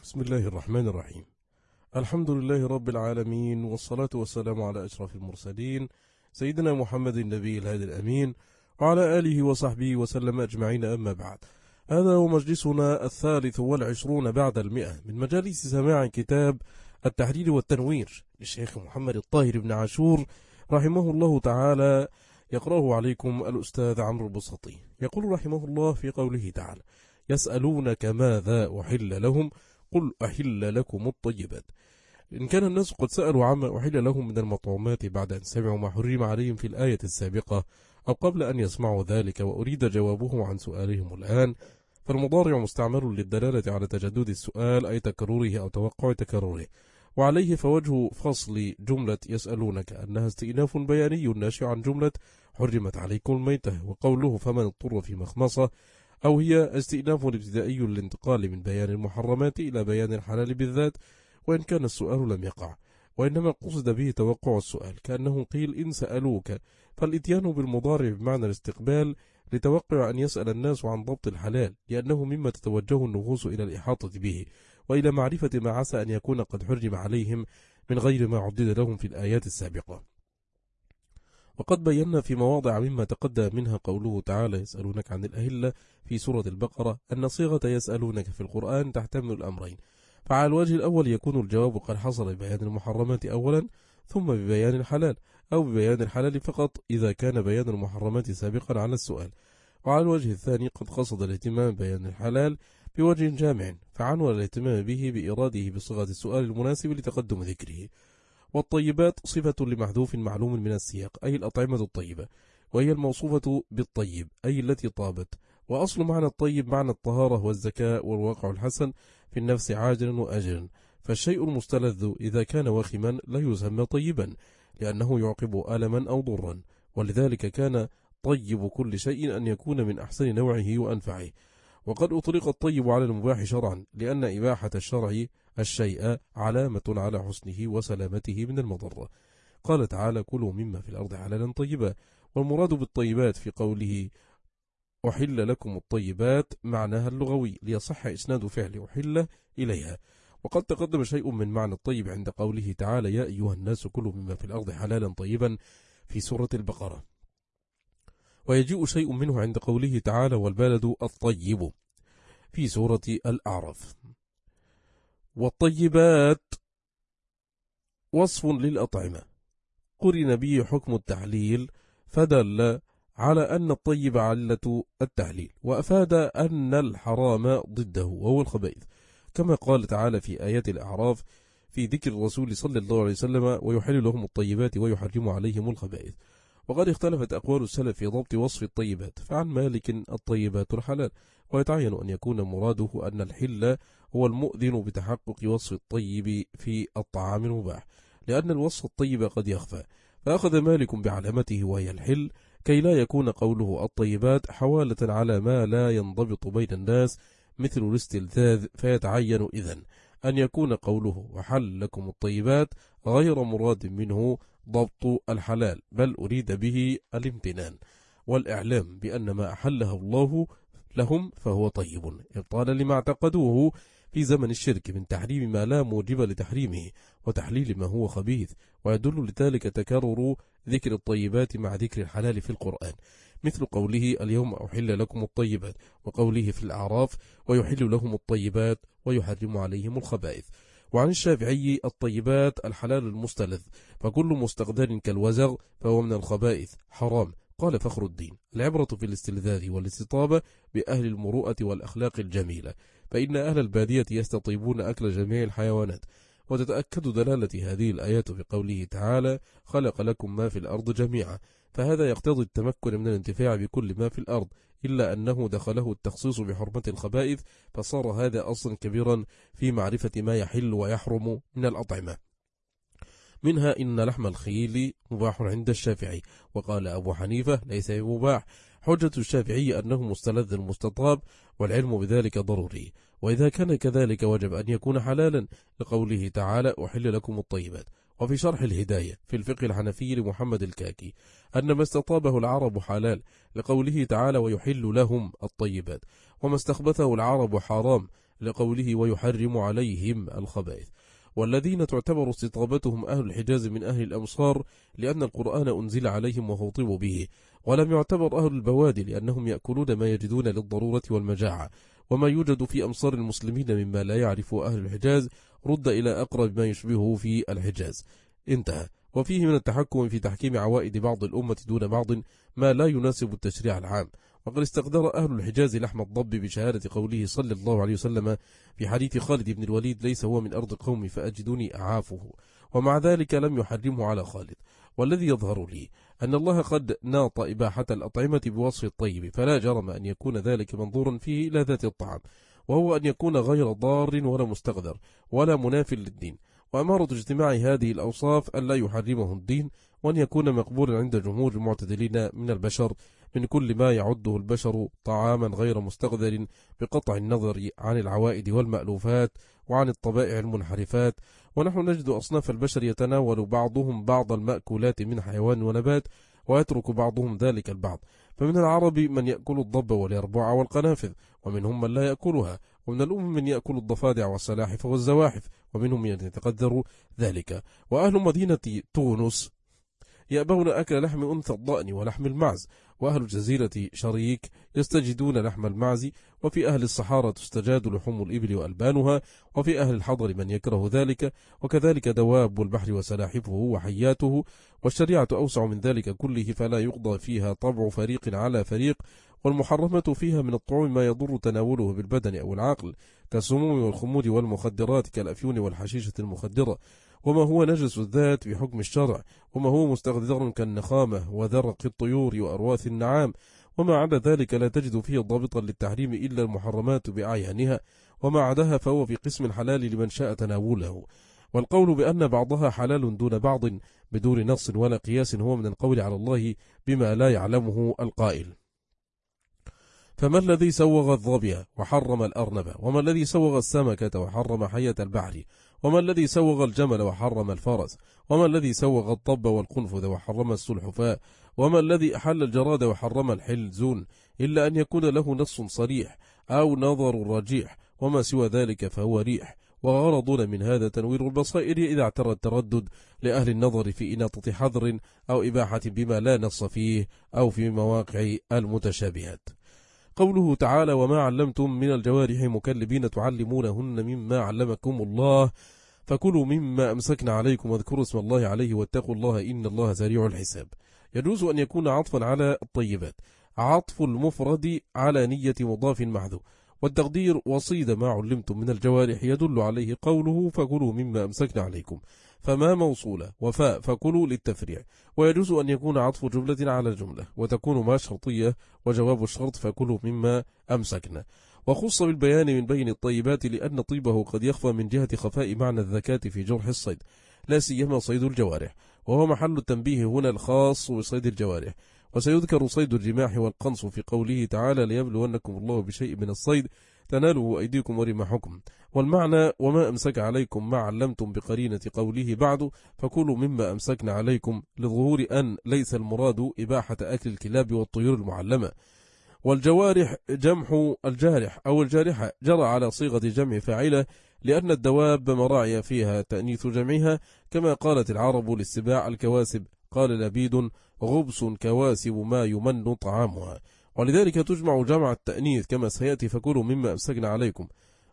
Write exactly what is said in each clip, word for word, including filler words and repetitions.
بسم الله الرحمن الرحيم. الحمد لله رب العالمين، والصلاة والسلام على أشرف المرسلين سيدنا محمد النبي الهادي الأمين وعلى آله وصحبه وسلم أجمعين، أما بعد. هذا هو مجلسنا الثالث والعشرون بعد المئة من مجالس سماع كتاب التحرير والتنوير للشيخ محمد الطاهر بن عاشور رحمه الله تعالى، يقرأه عليكم الأستاذ عمرو البسطي. يقول رحمه الله في قوله تعالى: يسألونك ماذا أحل لهم قل أحل لكم الطيبات. إن كان الناس قد سألوا عما أحل لهم من المطعومات بعد أن سمعوا ما حرم عليهم في الآية السابقة أو قبل أن يسمعوا ذلك وأريد جوابهم عن سؤالهم الآن، فالمضارع مستعمل للدلالة على تجدد السؤال أي تكرره أو توقع تكرره، وعليه فوجه فصل جملة يسألونك أنها استئناف بياني ناشئ عن جملة حرمت عليكم الميتة، وقوله فمن اضطر في مخمصة أو هي استئناف ابتدائي للانتقال من بيان المحرمات إلى بيان الحلال بالذات، وإن كان السؤال لم يقع، وإنما قصد به توقع السؤال، كأنه قيل إن سألوك، فالإتيان بالمضارع بمعنى الاستقبال لتوقع أن يسأل الناس عن ضبط الحلال، لأنه مما تتوجه النفوس إلى الإحاطة به وإلى معرفة ما عسى أن يكون قد حرم عليهم من غير ما عدد لهم في الآيات السابقة. وقد بينا في مواضع مما تقدم منها قوله تعالى يسألونك عن الأهلة في سورة البقرة أن صيغة يسألونك في القرآن تحتمل الأمرين، فعلى الوجه الأول يكون الجواب قد حصل ببيان المحرمات أولا ثم ببيان الحلال، أو ببيان الحلال فقط إذا كان بيان المحرمات سابقا على السؤال، وعلى الوجه الثاني قد قصد الاهتمام ببيان الحلال بوجه جامع فعنون الاهتمام به بإراده بصيغة السؤال المناسب لتقدم ذكره. والطيبات صفة لمحذوف معلوم من السياق أي الأطعمة الطيبة، وهي الموصوفة بالطيب أي التي طابت، وأصل معنى الطيب معنى الطهارة والزكاء والواقع الحسن في النفس عاجلا وآجلا، فالشيء المستلذ إذا كان وخما لا يسمى طيبا لأنه يعقب ألما أو ضرا، ولذلك كان طيب كل شيء أن يكون من أحسن نوعه وأنفعه. وقد أطلق الطيب على المباح شرعا لأن إباحة الشرع الشيء علامة على حسنه وسلامته من المضرة. قال تعالى كلوا مما في الأرض حلالا طيبا، والمراد بالطيبات في قوله أحل لكم الطيبات معناها اللغوي ليصح إسناد فعل أحل إليها. وقد تقدم شيء من معنى الطيب عند قوله تعالى يا أيها الناس كلوا مما في الأرض حلالا طيبا في سورة البقرة، ويجيء شيء منه عند قوله تعالى والبلد الطيب في سورة الأعراف. والطيبات وصف للأطعمة قرن به حكم التحليل فدل على أن الطيب علة التحليل، وأفاد أن الحرام ضده وهو الخبائث، كما قال تعالى في آيات الأعراف في ذكر الرسول صلى الله عليه وسلم ويحل لهم الطيبات ويحرم عليهم الخبائث. وقد اختلفت أقوال السلف في ضبط وصف الطيبات، فعن مالك الطيبات الحلال، ويتعين أن يكون مراده أن الحل هو المؤذن بتحقق وصف الطيب في الطعام المباح، لأن الوصف الطيب قد يخفى، فأخذ مالك بعلامته وهي الحل كي لا يكون قوله الطيبات حوالة على ما لا ينضبط بين الناس مثل الاستلذاذ، فيتعين إذن أن يكون قوله وحل لكم الطيبات غير مراد منه ضبط الحلال، بل أريد به الامتنان والإعلام بأن ما أحله الله لهم فهو طيب، إبطالا لما اعتقدوه في زمن الشرك من تحريم ما لا موجب لتحريمه وتحليل ما هو خبيث. ويدل لذلك تكرر ذكر الطيبات مع ذكر الحلال في القرآن، مثل قوله اليوم أحل لكم الطيبات، وقوله في الأعراف ويحل لهم الطيبات ويحرم عليهم الخبائث. وعن الشافعي الطيبات الحلال المستلذ، فكل مستقدر كالوزغ فهو من الخبائث حرام. قال فخر الدين العبرة في الاستلذاذ والاستطابة بأهل المروءة والأخلاق الجميلة، فإن أهل البادية يستطيبون أكل جميع الحيوانات. وتتأكد دلالة هذه الآيات بقوله تعالى خلق لكم ما في الأرض جميعا، فهذا يقتضي التمكن من الانتفاع بكل ما في الأرض، إلا أنه دخله التخصيص بحرمة الخبائث، فصار هذا أصلا كبيرا في معرفة ما يحل ويحرم من الأطعمة. منها إن لحم الخيل مباح عند الشافعي، وقال أبو حنيفة ليس مباح. حجة الشافعي أنه مستلذ المستطاب، والعلم بذلك ضروري، وإذا كان كذلك وجب أن يكون حلالا لقوله تعالى أحل لكم الطيبات. وفي شرح الهداية في الفقه الحنفي لمحمد الكاكي أن ما استطابه العرب حلال لقوله تعالى ويحل لهم الطيبات، وما استخبثه العرب حرام لقوله ويحرم عليهم الخبائث. والذين تعتبر استطابتهم أهل الحجاز من أهل الأمصار لأن القرآن أنزل عليهم وخوطبوا به، ولم يعتبر أهل البوادي لأنهم يأكلون ما يجدون للضرورة والمجاعة، وما يوجد في أمصار المسلمين مما لا يعرف أهل الحجاز رد إلى أقرب ما يشبهه في الحجاز. انتهى. وفيه من التحكم في تحكيم عوائد بعض الأمة دون بعض ما لا يناسب التشريع العام. وقد استقدر أهل الحجاز لحم الضب بشهادة قوله صلى الله عليه وسلم في حديث خالد بن الوليد ليس هو من أرض قومي فأجدني أعافه، ومع ذلك لم يحرمه على خالد. والذي يظهر لي أن الله قد ناط إباحة الأطعمة بوصف الطيب، فلا جرم أن يكون ذلك منظورا فيه إلى ذات الطعام، وهو أن يكون غير ضار ولا مستقدر ولا مناف للدين. وأمارة اجتماع هذه الأوصاف أن لا يحرمه الدين، وأن يكون مقبولا عند جمهور المعتدلين من البشر من كل ما يعده البشر طعاما غير مستقدر، بقطع النظر عن العوائد والمألوفات وعن الطبائع المنحرفات. ونحن نجد أصناف البشر يتناول بعضهم بعض المأكولات من حيوان ونبات، ويترك بعضهم ذلك البعض. فمن العرب من يأكل الضب واليربوع والقنافذ، ومنهم من لا يأكلها، ومن الأمم من يأكل الضفادع والسلاحف والزواحف، ومنهم من يتقدر ذلك. وأهل مدينة تونس يأبون أكل لحم أنثى الضأن ولحم المعز، وأهل جزيرة شريك يستجدون لحم المعز، وفي أهل الصحارى تستجاد لحوم الإبل وألبانها، وفي أهل الحضر من يكره ذلك، وكذلك دواب البحر وسلاحفه وحياته. والشريعة أوسع من ذلك كله، فلا يقضى فيها طبع فريق على فريق. والمحرمة فيها من الطعوم ما يضر تناوله بالبدن أو العقل كالسموم والخمور والمخدرات كالأفيون والحشيشة المخدرة، وما هو نجس الذات بحكم الشرع، وما هو مستقدر كالنخامة وذرق الطيور وأرواث النعام. وما عدا ذلك لا تجد فيه ضابطا للتحريم إلا المحرمات بأعيانها، وما عداها فهو في قسم الحلال لمن شاء تناوله. والقول بأن بعضها حلال دون بعض بدون نص ولا قياس هو من القول على الله بما لا يعلمه القائل. فما الذي سوغ الظبي وحرم الأرنب، وما الذي سوغ السمكة وحرم حية البحر، وما الذي سوغ الجمل وحرم الفرس، وما الذي سوغ الطب والقنفذ وحرم السلحفاء، وما الذي أحل الجراد وحرم الحلزون، إلا أن يكون له نص صريح أو نظر رجيح، وما سوى ذلك فهو ريح. وغرضنا من هذا تنوير البصائر إذا اعترى التردد لأهل النظر في إناطة حظر أو إباحة بما لا نص فيه أو في مواقع المتشابهات. قوله تعالى وما علمتم من الجوارح مكلبين تعلمونهن مما علمكم الله فكلوا مما أمسكنا عليكم واذكروا اسم الله عليه واتقوا الله إن الله سريع الحساب. يجوز أن يكون عطفا على الطيبات، عطف المفرد على نية مضاف محذوف، والتقدير وصيد ما علمتم من الجوارح يدل عليه قوله فكلوا مما أمسكنا عليكم، فما موصولة وفاء فكلوا للتفريع. ويجوز أن يكون عطف جملة على جملة وتكون ما شرطية وجواب الشرط فكلوا مما أمسكنا. وخص بالبيان من بين الطيبات لأن طيبه قد يخفى من جهة خفاء معنى الذكاة في جرح الصيد، لا سيما صيد الجوارح، وهو محل التنبيه هنا الخاص بصيد الجوارح. وسيذكر صيد الرماح والقنص في قوله تعالى ليبلونكم الله بشيء من الصيد تنالوا أيديكم ورماحكم. والمعنى وما أمسك عليكم ما علمتم بقرينة قوله بعد فكلوا مما أمسكنا عليكم، لظهور أن ليس المراد إباحة أكل الكلاب والطيور المعلمة. والجوارح جمح الجارح أو الجارحة جرى على صيغة جمع فاعلة لأن الدواب مراعي فيها تأنيث جمعها، كما قالت العرب للسباع الكواسب، قال لبيد غبس كواسب ما يمن طعامها، ولذلك تجمع جمع التأنيث كما سيأتي فكلوا مما أمسكنا عليكم.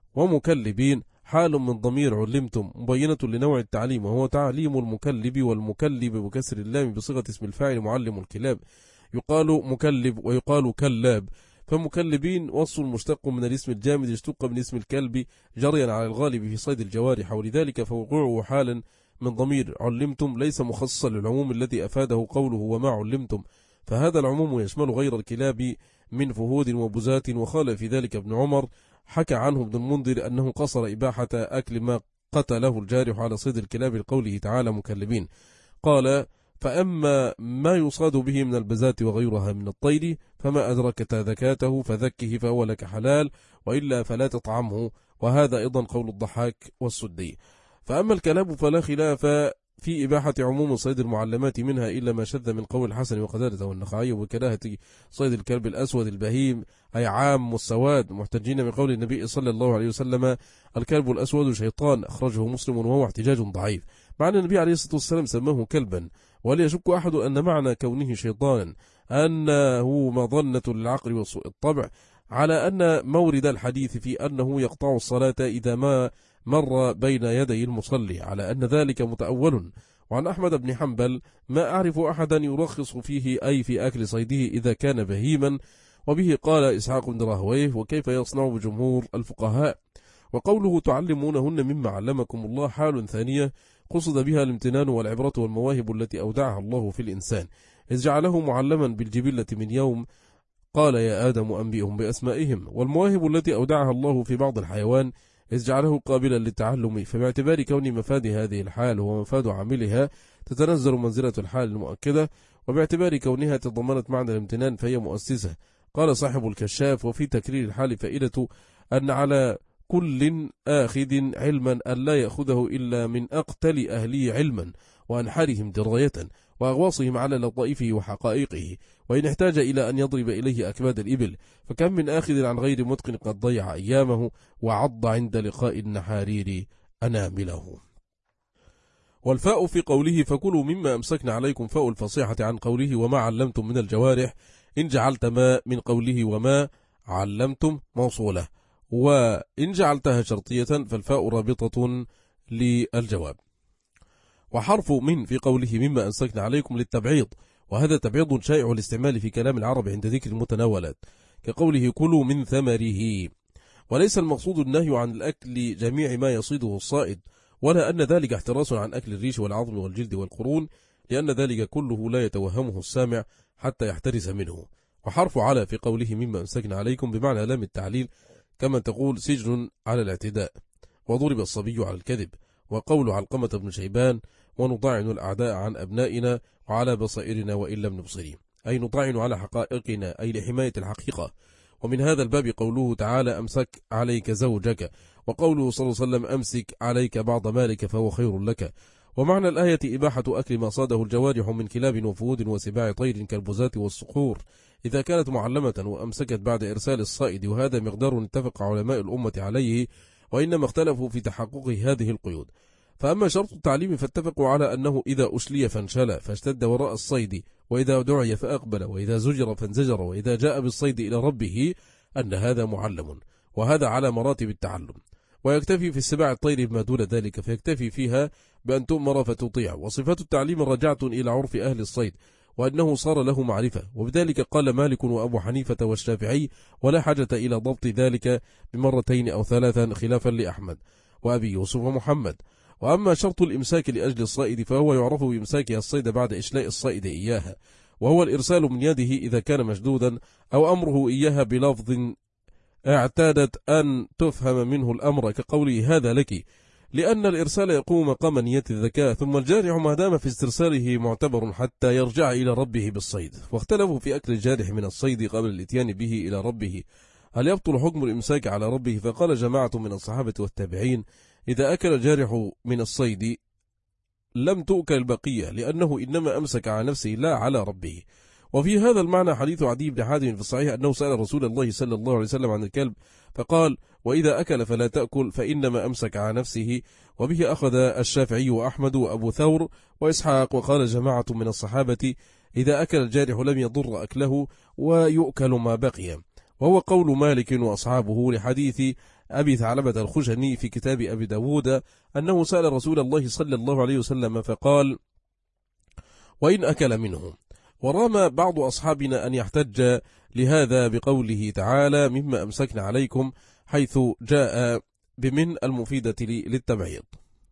ومكلبين حال من ضمير علمتم مبينة لنوع التعليم، وهو تعليم المكلب، والمكلب بكسر اللام بصيغة اسم الفاعل معلم الكلاب، يقال مكلب ويقال كلاب. فمكلبين وصف مشتق من الاسم الجامد اشتق من اسم الكلب جريا على الغالب في صيد الجوارح، ولذلك فوقوعه حالا من ضمير علمتم ليس مخصصا للعموم الذي أفاده قوله وما علمتم، فهذا العموم يشمل غير الكلاب من فهود وبزات. وخال في ذلك ابن عمر، حكى عنه ابن المنذر أنه قصر إباحة أكل ما قتله الجارح على صيد الكلاب لقوله تعالى مكلبين. قال فأما ما يصاد به من البزات وغيرها من الطير فما أدركت ذكاته فذكه فهو لك حلال، وإلا فلا تطعمه. وهذا أيضا قول الضحاك والسدي. فأما الكلاب فلا خلاف في إباحة عموم صيد المعلمات منها إلا ما شذ من قول الحسن وقتادة والنخعي، وكراهة صيد الكلب الأسود البهيم أي عام والسواد، محتجين من قول النبي صلى الله عليه وسلم الكلب الأسود شيطان، أخرجه مسلم وهو احتجاج ضعيف، مع أن النبي عليه الصلاة والسلام سماه كلبا، ولا يشك أحد أن معنى كونه شيطانا أنه مظنة للعقل وسوء الطبع، على أن مورد الحديث في أنه يقطع الصلاة إذا ما مر بين يدي المصلي، على أن ذلك متأول. وعن أحمد بن حنبل ما أعرف أحدا يرخص فيه أي في أكل صيده إذا كان بهيما، وبه قال إسحاق بن راهويه وكيف يصنع بجمهور الفقهاء. وقوله تعلمونهن مما علمكم الله حال ثانية قصد بها الامتنان والعبرة والمواهب التي أودعها الله في الإنسان، إذ جعله معلما بالجبلة من يوم قال يا آدم أنبئهم بأسمائهم، والمواهب التي أودعها الله في بعض الحيوان إذ جعله قابلا للتعلم، فباعتبار كون مفاد هذه الحال هو مفاد عاملها تتنزل منزلة الحال المؤكدة، وباعتبار كونها تضمنت معنى الامتنان فهي مؤسسة. قال صاحب الكشاف وفي تكرير الحال فائدة أن على كل آخذ علما أن لا يأخذه إلا من أقتل أهلي علما وأنحرهم دراية وأغواصهم على لطائفه وحقائقه، وإن احتاج إلى أن يضرب إليه أكباد الإبل، فكم من آخذ عن غير متقن قد ضيع أيامه وعض عند لقاء النحارير أنامله. والفاء في قوله فكلوا مما أمسكن عليكم فاء الفصيحة عن قوله وما علمتم من الجوارح، إن جعلت ما من قوله وما علمتم موصولة، وإن جعلتها شرطية فالفاء رابطة للجواب. وحرف من في قوله مما أمسكن عليكم للتبعيض، وهذا تبعيض شائع الاستعمال في كلام العرب عند ذكر المتناولات، كقوله كلوا من ثمره، وليس المقصود النهي عن الأكل جميع ما يصيده الصائد، ولا أن ذلك احتراس عن أكل الريش والعظم والجلد والقرون، لأن ذلك كله لا يتوهمه السامع حتى يحترس منه. وحرف على في قوله مما أمسكن عليكم بمعنى لام التعليل، كما تقول سجن على الاعتداء، وضرب الصبي على الكذب. وقول علقمة بن شيبان ونطاعن الأعداء عن أبنائنا وعلى بصائرنا وإن لم نبصرهم، أي نطاعن على حقائقنا أي لحماية الحقيقة. ومن هذا الباب قوله تعالى أمسك عليك زوجك، وقوله صلى الله عليه وسلم أمسك عليك بعض مالك فهو خير لك. ومعنى الآية إباحة أكل ما صاده الجوارح من كلاب وفود وسباع طير كالبزاة والصقور إذا كانت معلمة وأمسكت بعد إرسال الصائد، وهذا مقدار اتفق علماء الأمة عليه، وإنما اختلفوا في تحقق هذه القيود. فأما شرط التعليم فاتفقوا على أنه إذا أشلي فانشلى فاشتد وراء الصيد، وإذا دعي فأقبل، وإذا زجر فانزجر، وإذا جاء بالصيد إلى ربه أن هذا معلم، وهذا على مراتب التعلم. ويكتفي في السباع الطير بما دون ذلك، فيكتفي فيها بأن تؤمر فتطيع. وصفات التعليم راجعة إلى عرف أهل الصيد، وأنه صار له معرفة، وبذلك قال مالك وأبو حنيفة والشافعي ولا حاجة إلى ضبط ذلك بمرتين أو ثلاثا خلافا لأحمد وأبي يوسف ومحمد. وأما شرط الإمساك لأجل الصائد فهو يعرف بإمساكها الصيد بعد إشلاء الصائد إياها، وهو الإرسال من يده إذا كان مشدودا، أو أمره إياها بلفظ اعتادت أن تفهم منه الأمر كقوله هذا لك، لأن الإرسال يقوم مقام نية الذكاء، ثم الجارح ما دام في استرساله معتبر حتى يرجع إلى ربه بالصيد. واختلفوا في أكل الجارح من الصيد قبل الاتيان به إلى ربه، هل يبطل حكم الإمساك على ربه؟ فقال جماعة من الصحابة والتابعين إذا أكل الجارح من الصيد لم تؤكل البقية، لأنه إنما أمسك على نفسه لا على ربه. وفي هذا المعنى حديث عدي بن حاتم في الصحيح أنه سأل رسول الله صلى الله عليه وسلم عن الكلب فقال وإذا أكل فلا تأكل فإنما أمسك على نفسه. وبه أخذ الشافعي وأحمد وأبو ثور وإسحاق. وقال جماعة من الصحابة إذا أكل الجارح لم يضر أكله ويؤكل ما بقي، وهو قول مالك وأصحابه لحديث أبي ثعلبة الخشني في كتاب أبي داود أنه سأل رسول الله صلى الله عليه وسلم فقال وإن أكل منه. ورام بعض أصحابنا أن يحتج لهذا بقوله تعالى مما أمسكنا عليكم، حيث جاء بمن المفيدة للتبعيض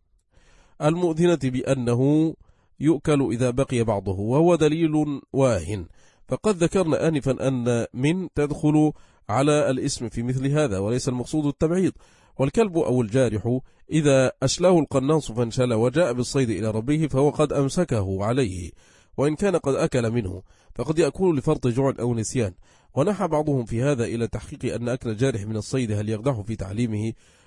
المؤذنة بأنه يؤكل إذا بقي بعضه، وهو دليل واهن. فقد ذكرنا آنفا أن من تدخل على الاسم في مثل هذا، وليس المقصود التبعيض. والكلب أو الجارح إذا أشلاه القناص فانشل وجاء بالصيد إلى ربه فهو قد أمسكه عليه، وإن كان قد أكل منه فقد يأكل لفرط جوع أو نسيان. ونحى بعضهم في هذا إلى تحقيق أن أكل الجارح من الصيد هل يقدح في تعليمه،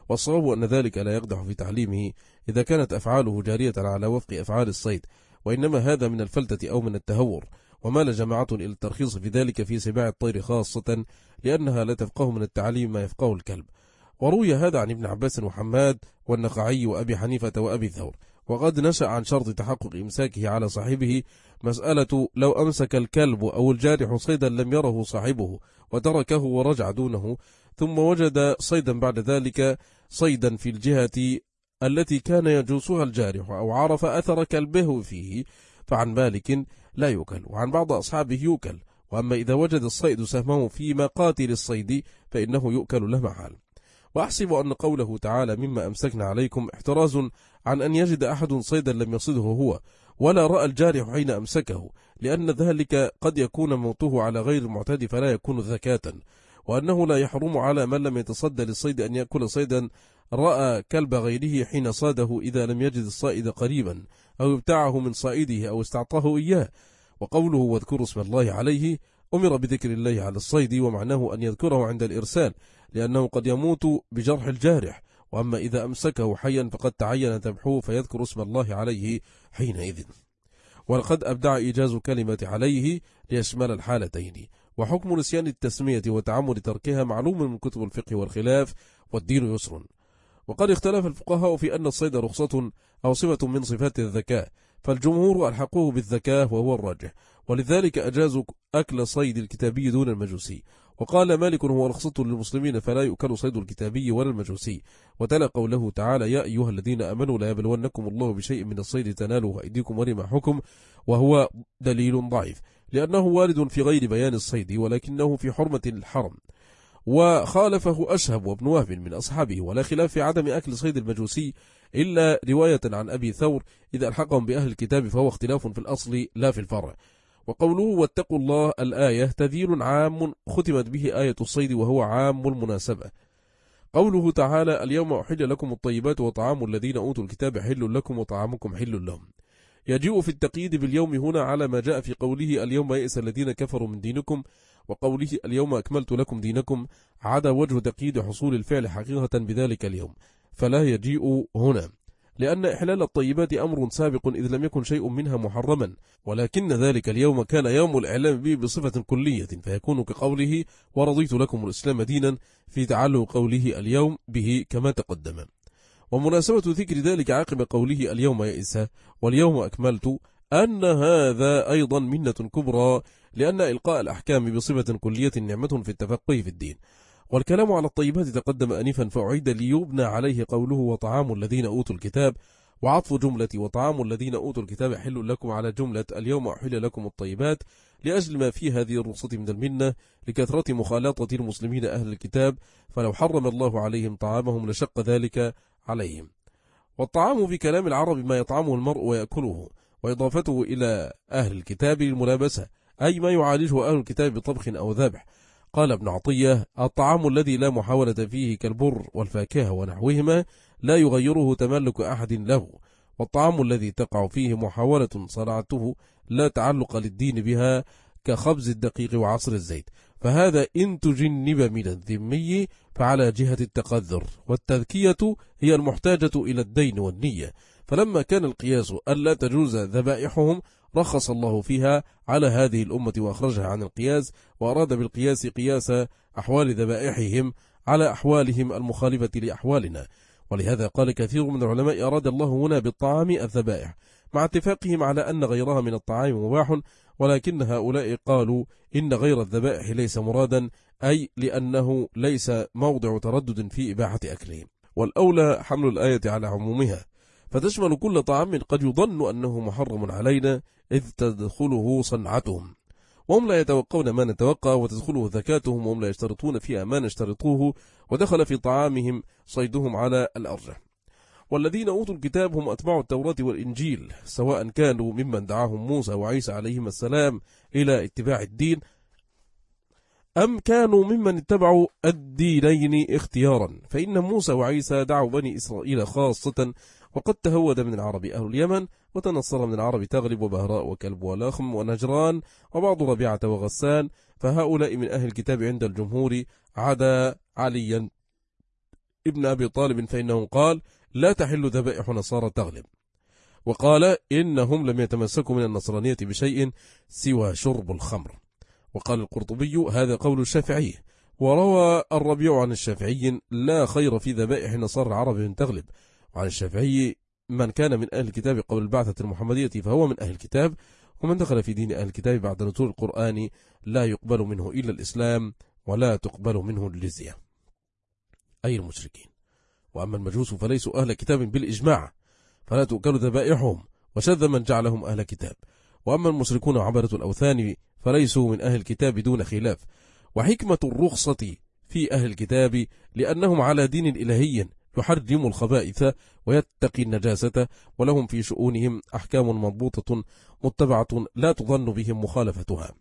والصواب أن ذلك لا يقدح في تعليمه إذا كانت أفعاله جارية على وفق أفعال الصيد، وإنما هذا من الفلتة أو من التهور. ومال جماعة إلى الترخيص في ذلك في سباع الطير خاصة، لأنها لا تفقه من التعليم ما يفقه الكلب. وروي هذا عن ابن عباس وحماد والنخعي وأبي حنيفة وأبي ثور. وقد نشأ عن شرط تحقق إمساكه على صاحبه مسألة لو أمسك الكلب أو الجارح صيدا لم يره صاحبه وتركه ورجع دونه، ثم وجد صيدا بعد ذلك صيدا في الجهة التي كان يجوسها الجارح أو عرف أثر كلبه فيه، فعن مالك لا يوكل، وعن بعض أصحابه يوكل. وأما إذا وجد الصيد سهمه في مقاتل الصيد فإنه يؤكل له محال. وأحسب أن قوله تعالى مما أمسكنا عليكم احتراز عن أن يجد أحد صيدا لم يصده هو ولا رأى الجارح حين أمسكه، لأن ذلك قد يكون موته على غير المعتاد فلا يكون ذكاة، وأنه لا يحرم على من لم يتصدى للصيد أن يأكل صيدا رأى كلب غيره حين صاده إذا لم يجد الصائد قريبا أو ابتاعه من صائده أو استعطاه إياه. وقوله واذكروا اسم الله عليه أمر بذكر الله على الصيد، ومعناه أن يذكره عند الإرسال، لأنه قد يموت بجرح الجارح. وأما إذا أمسكه حيا فقد تعين ذبحه فيذكر اسم الله عليه حينئذ. ولقد أبدع إيجاز كلمة عليه ليشمل الحالتين. وحكم نسيان التسمية وتعمد تركها معلوم من كتب الفقه والخلاف، والدين يسر. وقد اختلف الفقهاء في أن الصيد رخصة أو صفة من صفات الذكاء، فالجمهور ألحقوه بالذكاء وهو الراجح، ولذلك أجازوا أكل صيد الكتابي دون المجوسي. وقال مالك هو رخصة للمسلمين فلا يؤكل صيد الكتابي ولا المجوسي. وتلا قوله تعالى يا أيها الذين أمنوا لا يبلونكم الله بشيء من الصيد تناله أيديكم ورماحكم، وهو دليل ضعيف لأنه وارد في غير بيان الصيد ولكنه في حرمة الحرم. وخالفه أشهب وابن وهب من أصحابه، ولا خلاف في عدم أكل صيد المجوسي إلا رواية عن أبي ثور إذا ألحقهم بأهل الكتاب، فهو اختلاف في الأصل لا في الفرع. وقوله واتقوا الله الآية تذييل عام ختمت به آية الصيد وهو عام المناسبة. قوله تعالى اليوم أحل لكم الطيبات وطعام الذين أوتوا الكتاب حل لكم وطعامكم حل لهم، يجيء في التقييد باليوم هنا على ما جاء في قوله اليوم يئس الذين كفروا من دينكم، وقوله اليوم أكملت لكم دينكم، عدا وجه تقييد حصول الفعل حقيقة بذلك اليوم، فلا يجيء هنا، لأن إحلال الطيبات أمر سابق إذ لم يكن شيء منها محرما، ولكن ذلك اليوم كان يوم الإعلام به بصفة كلية، فيكون كقوله ورضيت لكم الإسلام دينا في تعلق قوله اليوم به كما تقدم. ومناسبة ذكر ذلك عقب قوله اليوم يئس واليوم أكملت أن هذا أيضا منة كبرى، لأن إلقاء الأحكام بصفة كلية نعمة في التفقه في الدين. والكلام على الطيبات تقدم أنفا فأعيد ليبنى عليه قوله وطعام الذين أوتوا الكتاب، وعطف جملة وطعام الذين أوتوا الكتاب حل لكم على جملة اليوم أحل لكم الطيبات، لأجل ما في هذه الرخصة من المنة لكثرة مخالطة المسلمين أهل الكتاب، فلو حرم الله عليهم طعامهم لشق ذلك عليهم. والطعام في كلام العرب ما يطعمه المرء ويأكله، وإضافته إلى أهل الكتاب الملابسة، أي ما يعالجه أهل الكتاب بطبخ أو ذبح. قال ابن عطية الطعام الذي لا محاولة فيه كالبر والفاكهة ونحوهما لا يغيره تملك أحد له، والطعام الذي تقع فيه محاولة صنعته لا تعلق للدين بها كخبز الدقيق وعصر الزيت، فهذا إن تجنب من الذمي فعلى جهة التقذر، والتذكية هي المحتاجة إلى الدين والنية. فلما كان القياس ألا تجوز ذبائحهم رخص الله فيها على هذه الأمة وأخرجها عن القياس، وأراد بالقياس قياس أحوال ذبائحهم على أحوالهم المخالفة لأحوالنا. ولهذا قال كثير من العلماء أراد الله هنا بالطعام الذبائح، مع اتفاقهم على أن غيرها من الطعام مباح، ولكن هؤلاء قالوا إن غير الذبائح ليس مرادا، أي لأنه ليس موضع تردد في إباحة أكلهم. والأولى حمل الآية على عمومها، فتشمل كل طعام قد يظن أنه محرم علينا إذ تدخله صنعتهم، وهم لا يتوقون ما نتوقع، وتدخله ذكاتهم، وهم لا يشترطون فيها ما نشترطوه، ودخل في طعامهم صيدهم على الأرجح. والذين أوتوا الكتاب هم أتباع التوراة والإنجيل، سواء كانوا ممن دعاهم موسى وعيسى عليهما السلام إلى اتباع الدين، أم كانوا ممن اتبعوا الدينين اختيارا، فإن موسى وعيسى دعوا بني إسرائيل خاصة، وقد تهود من العرب أهل اليمن، وتنصر من العرب تغلب وبهراء وكلب ولخم ونجران وبعض ربيعة وغسان، فهؤلاء من أهل الكتاب عند الجمهور عدا عليا ابن أبي طالب فإنه قال لا تحل ذبائح نصارى تغلب، وقال إنهم لم يتمسكوا من النصرانية بشيء سوى شرب الخمر. وقال القرطبي هذا قول الشافعي. وروى الربيع عن الشافعي لا خير في ذبائح نصارى العرب تغلب. وعن الشافعي من كان من أهل الكتاب قبل البعثة المحمدية فهو من أهل الكتاب، ومن دخل في دين أهل الكتاب بعد نزول القرآن لا يقبل منه إلا الإسلام ولا تقبل منه الجزية، أي المشركين. وأما المجوس فليسوا أهل كتاب بالإجماع فلا تؤكل ذبائحهم، وشذ من جعلهم أهل كتاب. وأما المشركون وعبدة الأوثان فليسوا من أهل الكتاب دون خلاف. وحكمة الرخصة في أهل الكتاب لأنهم على دين إلهي يحرم الخبائث ويتقي النجاسة، ولهم في شؤونهم أحكام مضبوطة متبعة لا تظن بهم مخالفتها،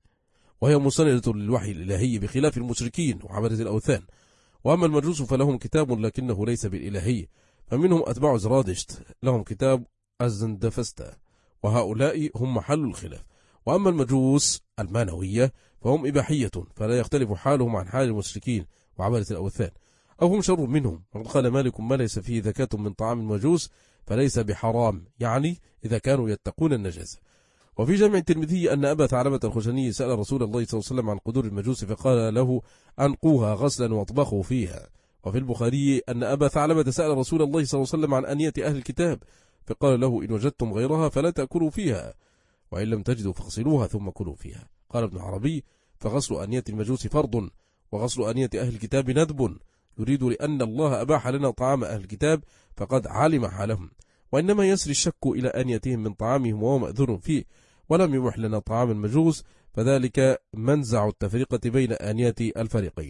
وهي مسندة للوحي الإلهي بخلاف المشركين وعبدة الأوثان. وأما المجوس فلهم كتاب لكنه ليس بالإلهي، فمنهم أتباع زرادشت لهم كتاب الزندفستا، وهؤلاء هم محل الخلاف. وأما المجوس المانوية فهم إباحية، فلا يختلف حالهم عن حال المشركين وعبدة الأوثان، أو هم شر منهم. وقد قال مالك ما ليس فيه زكاة من طعام المجوس فليس بحرام، يعني إذا كانوا يتقون النجاسة. وفي جامع الترمذي أن أبا ثعلبة الخشني سأل رسول الله صلى الله عليه وسلم عن قدور المجوس فقال له أنقوها غسلا واطبخوا فيها. وفي البخاري أن أبا ثعلبة سأل رسول الله صلى الله عليه وسلم عن أنية أهل الكتاب فقال له إن وجدتم غيرها فلا تأكلوا فيها، وإن لم تجدوا فاغسلوها ثم كلوا فيها. قال ابن عربي فغسل أنية المجوس فرض، وغسل أنية أهل الكتاب ندب، يريد لأن الله أباح لنا طعام أهل الكتاب فقد علم حالهم، وإنما يسري الشك إلى أنيتهم من طعامهم وهو مأذون فيه، ولم يبح لنا طعام المجوس، فذلك منزع التفرقة بين آنية الفريقين.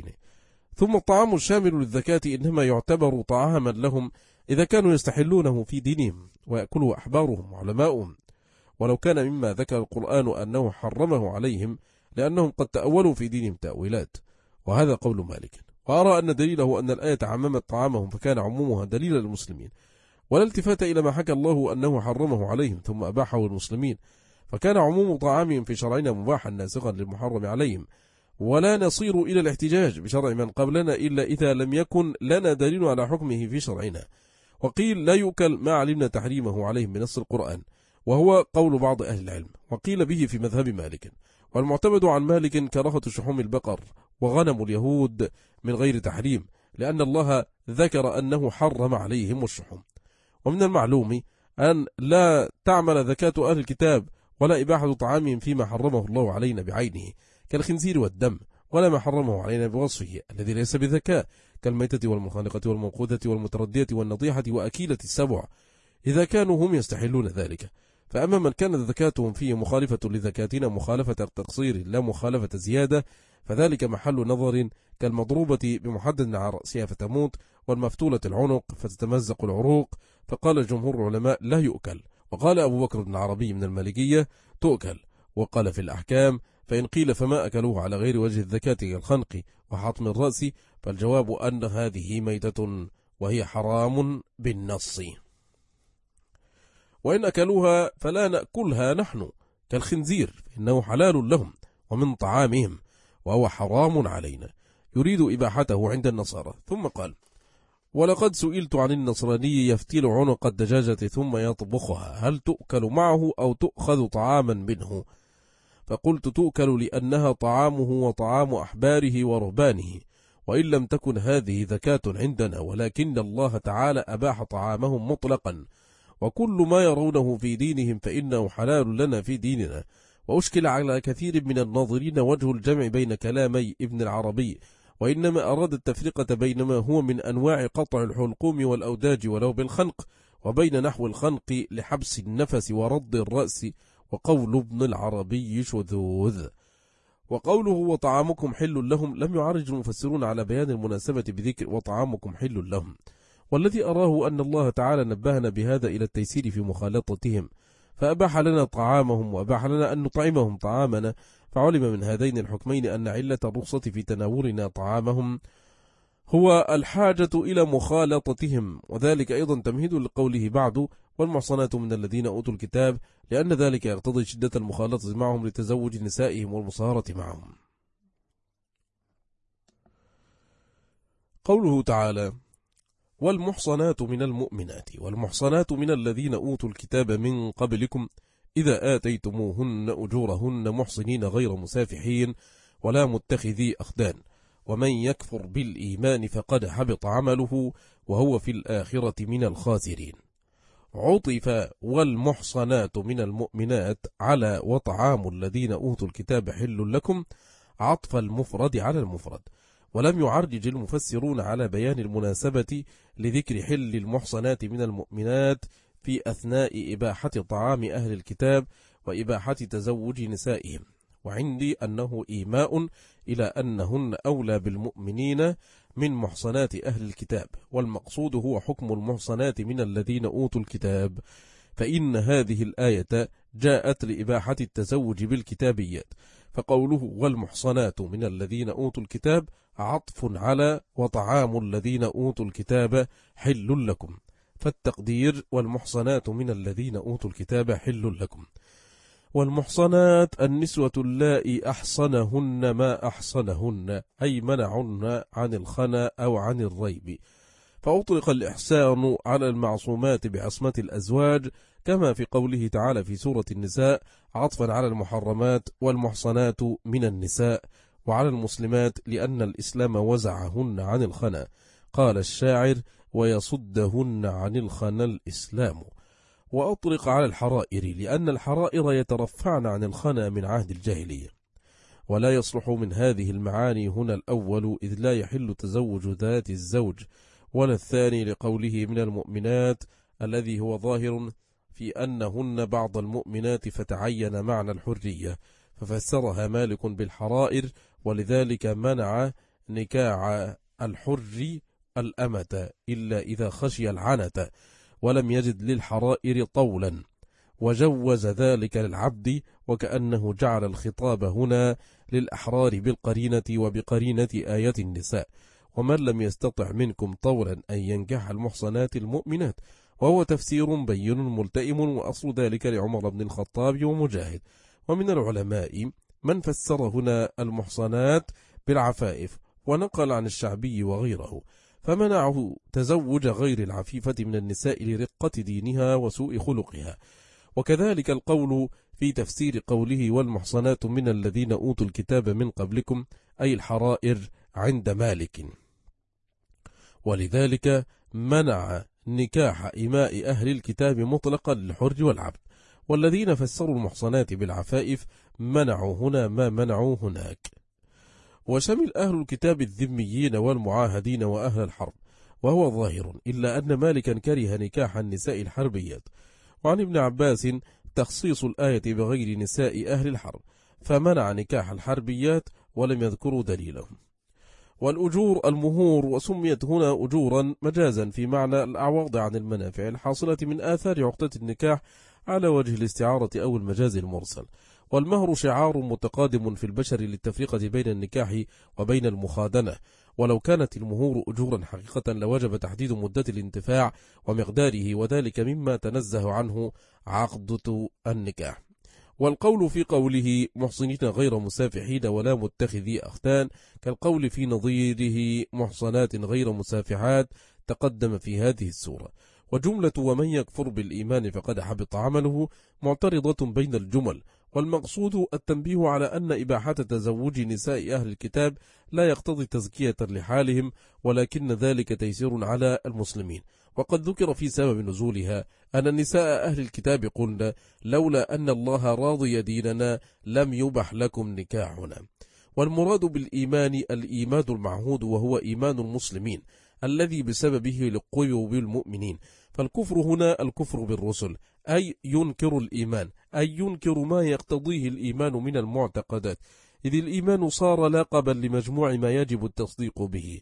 ثم الطعام الشامل للزكاة إنما يعتبر طعاما لهم إذا كانوا يستحلونه في دينهم ويأكله أحبارهم وعلماؤهم، ولو كان مما ذكر القرآن أنه حرمه عليهم لأنهم قد تأولوا في دينهم تأويلات، وهذا قول مالك. وأرى أن دليله أن الآية عممت طعامهم فكان عمومها دليلا للمسلمين، ولا التفات إلى ما حكى الله أنه حرمه عليهم ثم أباحه المسلمين، فكان عموم طعامهم في شرعنا مباحا ناسخا للمحرم عليهم. ولا نصير إلى الاحتجاج بشرع من قبلنا إلا إذا لم يكن لنا دليل على حكمه في شرعنا. وقيل لا يؤكل ما علمنا تحريمه عليهم بنص القرآن، وهو قول بعض أهل العلم، وقيل به في مذهب مالك. والمعتمد عن مالك كراهة شحوم البقر وغنم اليهود من غير تحريم، لأن الله ذكر أنه حرم عليهم الشحوم. ومن المعلوم أن لا تعمل زكاة أهل الكتاب ولا إباحة طعامهم فيما حرمه الله علينا بعينه كالخنزير والدم، ولا ما حرمه علينا بوصفه الذي ليس بذكاء كالميتة والمخانقة والموقوذة والمتردية والنطيحة وأكيلة السبع، إذا كانوا هم يستحلون ذلك. فأما من كانت زكاتهم فيه مخالفة لزكاتنا مخالفة التقصير لا مخالفة زيادة فذلك محل نظر، كالمضروبة بمحدد على رأسها فتموت، والمفتولة العنق فتتمزق العروق. فقال جمهور العلماء لا يؤكل، وقال أبو بكر بن عربي من المالكية تؤكل. وقال في الأحكام فإن قيل فما أكلوه على غير وجه الزكاة كالخنق وحطم الرأس فالجواب أن هذه ميتة وهي حرام بالنص. وإن أكلوها فلا نأكلها نحن كالخنزير إنه حلال لهم ومن طعامهم وهو حرام علينا، يريد إباحته عند النصارى. ثم قال ولقد سئلت عن النصراني يفتل عنق الدجاجة ثم يطبخها هل تؤكل معه أو تؤخذ طعاما منه؟ فقلت تؤكل لأنها طعامه وطعام أحباره ورهبانه، وإن لم تكن هذه زكاة عندنا، ولكن الله تعالى أباح طعامهم مطلقا، وكل ما يرونه في دينهم فإنه حلال لنا في ديننا. وأشكل على كثير من الناظرين وجه الجمع بين كلامي ابن العربي، وإنما أراد التفرقة بين ما هو من أنواع قطع الحلقوم والأوداج ولو بالخنق، وبين نحو الخنق لحبس النفس ورد الرأس، وقول ابن العربي شذوذ. وقوله وطعامكم حل لهم لم يعرج المفسرون على بيان المناسبة بذكر وطعامكم حل لهم، والذي أراه أن الله تعالى نبهنا بهذا إلى التيسير في مخالطتهم، فأباح لنا طعامهم وأباح لنا أن نطعمهم طعامنا، فعلم من هذين الحكمين أن علة الرخصة في تناولنا طعامهم هو الحاجة إلى مخالطتهم، وذلك أيضا تمهيد لقوله بعد والمحصنات من الذين أوتوا الكتاب، لأن ذلك يقتضي شدة المخالطة معهم لتزوج نسائهم والمصاهرة معهم. قوله تعالى والمحصنات من المؤمنات والمحصنات من الذين أوتوا الكتاب من قبلكم إذا آتيتموهن أجورهن محصنين غير مسافحين ولا متخذي أخدان ومن يكفر بالإيمان فقد حبط عمله وهو في الآخرة من الخاسرين. عطف والمحصنات من المؤمنات على وطعام الذين أوتوا الكتاب حل لكم عطف المفرد على المفرد، ولم يعرج المفسرون على بيان المناسبة لذكر حل المحصنات من المؤمنات في أثناء إباحة طعام أهل الكتاب وإباحة تزوج نسائهم، وعندي أنه إيماء إلى أنهن أولى بالمؤمنين من محصنات أهل الكتاب، والمقصود هو حكم المحصنات من الذين أوتوا الكتاب، فإن هذه الآية جاءت لإباحة التزوج بالكتابيات، فقوله والمحصنات من الذين أوتوا الكتاب عطف على وطعام الذين أوتوا الكتاب حل لكم، فالتقدير والمحصنات من الذين أوتوا الكتاب حل لكم. والمحصنات النسوة اللائي أحصنهن ما أحصنهن أي منعهن عن الخنا أو عن الريب، فأطلق الإحسان على المعصومات بعصمة الأزواج كما في قوله تعالى في سورة النساء عطفا على المحرمات والمحصنات من النساء، وعلى المسلمات لأن الإسلام وزعهن عن الخنا. قال الشاعر ويصدهن عن الخنا الإسلام. وأطلق على الحرائر لأن الحرائر يترفعن عن الخنا من عهد الجاهلية، ولا يصلح من هذه المعاني هنا الأول إذ لا يحل تزوج ذات الزوج، ولا الثاني لقوله من المؤمنات الذي هو ظاهر في أنهن بعض المؤمنات فتعين معنى الحرية، ففسرها مالك بالحرائر، ولذلك منع نكاح الحر الأمة إلا إذا خشي العنة ولم يجد للحرائر طولا، وجوز ذلك للعبد، وكأنه جعل الخطاب هنا للأحرار بالقرينة وبقرينة آية النساء ومن لم يستطع منكم طولا أن ينكح المحصنات المؤمنات، وهو تفسير بين ملتئم، وأصل ذلك لعمر بن الخطاب ومجاهد. ومن العلماء من فسر هنا المحصنات بالعفائف ونقل عن الشعبي وغيره، فمنعه تزوج غير العفيفة من النساء لرقة دينها وسوء خلقها. وكذلك القول في تفسير قوله والمحصنات من الذين أوتوا الكتاب من قبلكم أي الحرائر عند مالك، ولذلك منع نكاح إماء أهل الكتاب مطلقا للحر والعبد. والذين فسروا المحصنات بالعفائف منعوا هنا ما منعوا هناك. وشمل أهل الكتاب الذميين والمعاهدين وأهل الحرب، وهو ظاهر إلا أن مالكا كره نكاح النساء الحربيات. وعن ابن عباس تخصيص الآية بغير نساء أهل الحرب، فمنع نكاح الحربيات ولم يذكروا دليلهم. والأجور المهور، وسميت هنا أجورا مجازا في معنى الأعواض عن المنافع الحاصلة من آثار عقدة النكاح على وجه الاستعارة أو المجاز المرسل. والمهر شعار متقادم في البشر للتفرقة بين النكاح وبين المخادنة، ولو كانت المهور أجورا حقيقة لوجب تحديد مدة الانتفاع ومقداره، وذلك مما تنزه عنه عقدة النكاح. والقول في قوله محصنين غير مسافحين ولا متخذي أختان كالقول في نظيره محصنات غير مسافحات تقدم في هذه السورة. وجملة ومن يكفر بالإيمان فقد حبط عمله معترضة بين الجمل، والمقصود التنبيه على أن إباحة تزوج نساء أهل الكتاب لا يقتضي تزكية لحالهم، ولكن ذلك تيسير على المسلمين. وقد ذكر في سبب نزولها أن النساء أهل الكتاب قلن لولا أن الله راضي ديننا لم يبح لكم نكاحنا. والمراد بالإيمان الإيمان المعهود، وهو إيمان المسلمين الذي بسببه لقوا بالمؤمنين. فالكفر هنا الكفر بالرسل، أي ينكر الإيمان، أي ينكر ما يقتضيه الإيمان من المعتقدات، إذ الإيمان صار لقبا لمجموع ما يجب التصديق به.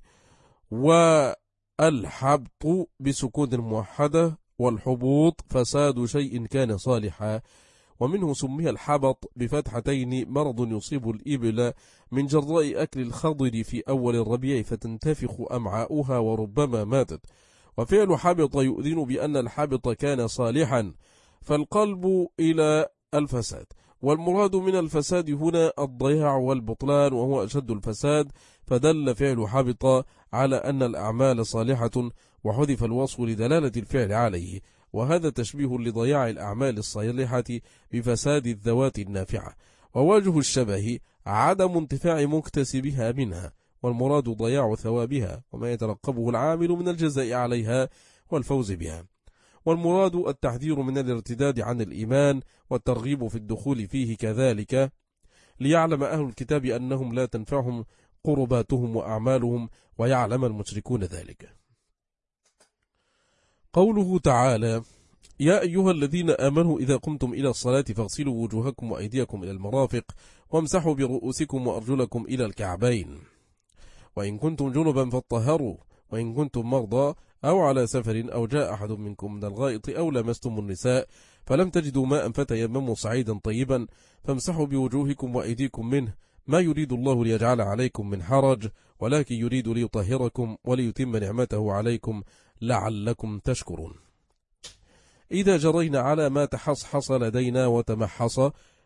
والحبط بسكون الموحدة، والحبوط فساد شيء كان صالحا، ومنه سمي الحبط بفتحتين مرض يصيب الإبل من جراء أكل الخضر في أول الربيع فتنتفخ أمعاؤها وربما ماتت. وفعل حبط يؤذن بأن الحبط كان صالحا، فالقلب إلى الفساد. والمراد من الفساد هنا الضياع والبطلان، وهو أشد الفساد، فدل فعل حبط على أن الأعمال صالحة، وحذف الوصف لدلالة الفعل عليه، وهذا تشبيه لضياع الأعمال الصالحة بفساد الذوات النافعة. ووجه الشبه عدم انتفاع مكتسبها منها، والمراد ضياع ثوابها وما يترقبه العامل من الجزاء عليها والفوز بها. والمراد التحذير من الارتداد عن الإيمان والترغيب في الدخول فيه كذلك، ليعلم أهل الكتاب أنهم لا تنفعهم قرباتهم وأعمالهم، ويعلم المشركون ذلك. قوله تعالى: يا أيها الذين آمنوا إذا قمتم إلى الصلاة فاغسلوا وجوهكم وأيديكم إلى المرافق وامسحوا برؤوسكم وأرجلكم إلى الكعبين، وإن كنتم جنبا فاطهروا، وإن كنتم مرضى أو على سفر أو جاء أحد منكم من الغائط أو لمستم النساء فلم تجدوا ماء فتيمموا صعيدا طيبا فامسحوا بوجوهكم وأيديكم منه، ما يريد الله ليجعل عليكم من حرج، ولكن يريد ليطهركم وليتم نعمته عليكم لعلكم تشكرون. إذا جرينا على ما تحصحص لدينا وتمحص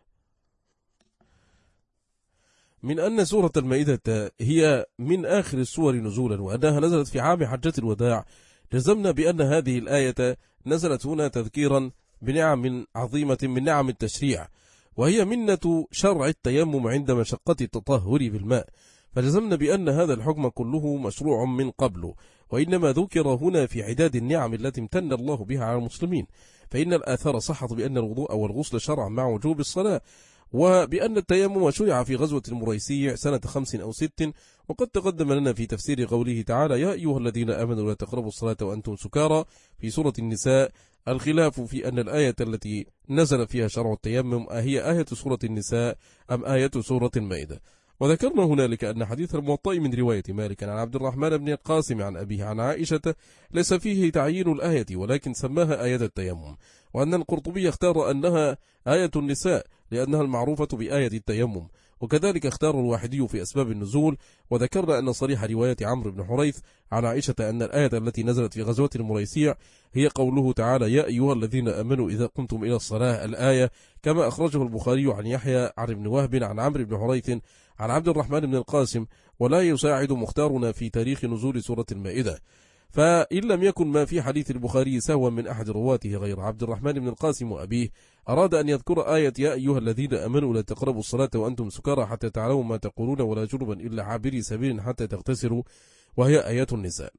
من أن سورة المائدة هي من آخر السور نزولا، وأنها نزلت في عام حجة الوداع، جزمنا بأن هذه الآية نزلت هنا تذكيرا بنعم عظيمة من نعم التشريع، وهي منة شرع التيمم عند مشقة التطهر بالماء، فجزمنا بأن هذا الحكم كله مشروع من قبل، وإنما ذكر هنا في عداد النعم التي امتن الله بها على المسلمين، فإن الآثار صحت بأن الوضوء والغسل شرع مع وجوب الصلاة، وبأن التيمم شرع في غزوة المريسيع سنة خمس أو ست. وقد تقدم لنا في تفسير قوله تعالى: يا أيها الذين آمنوا لا تقربوا الصلاة وأنتم سكارى في سورة النساء، الخلاف في أن الآية التي نزل فيها شرع التيمم أهي آية سورة النساء أم آية سورة المائدة. وذكرنا هنالك أن حديث الموطأ من رواية مالك عن عبد الرحمن بن القاسم عن أبيه عن عائشة ليس فيه تعيين الآية، ولكن سماها آية التيمم، وأن القرطبي اختار أنها آية النساء لأنها المعروفة بآية التيمم، وكذلك اختار الواحدي في أسباب النزول. وذكرنا أن صريح رواية عمرو بن حريث عن عائشة أن الآية التي نزلت في غزوة المريسيع هي قوله تعالى: يا أيها الذين آمنوا إذا قمتم إلى الصلاة، الآية، كما أخرجه البخاري عن يحيى عن ابن وهب عن عمرو بن حريث عن عبد الرحمن بن القاسم. ولا يساعد مختارنا في تاريخ نزول سورة المائدة، فإن لم يكن ما في حديث البخاري سهوا من أحد رواته غير عبد الرحمن بن القاسم وأبيه، أراد أن يذكر آية يا أيها الذين آمنوا لا تقربوا الصلاة وأنتم سكارى حتى تعلموا ما تقولون ولا جنبا إلا عابري سبيل حتى تغتسلوا، وهي آيات النساء.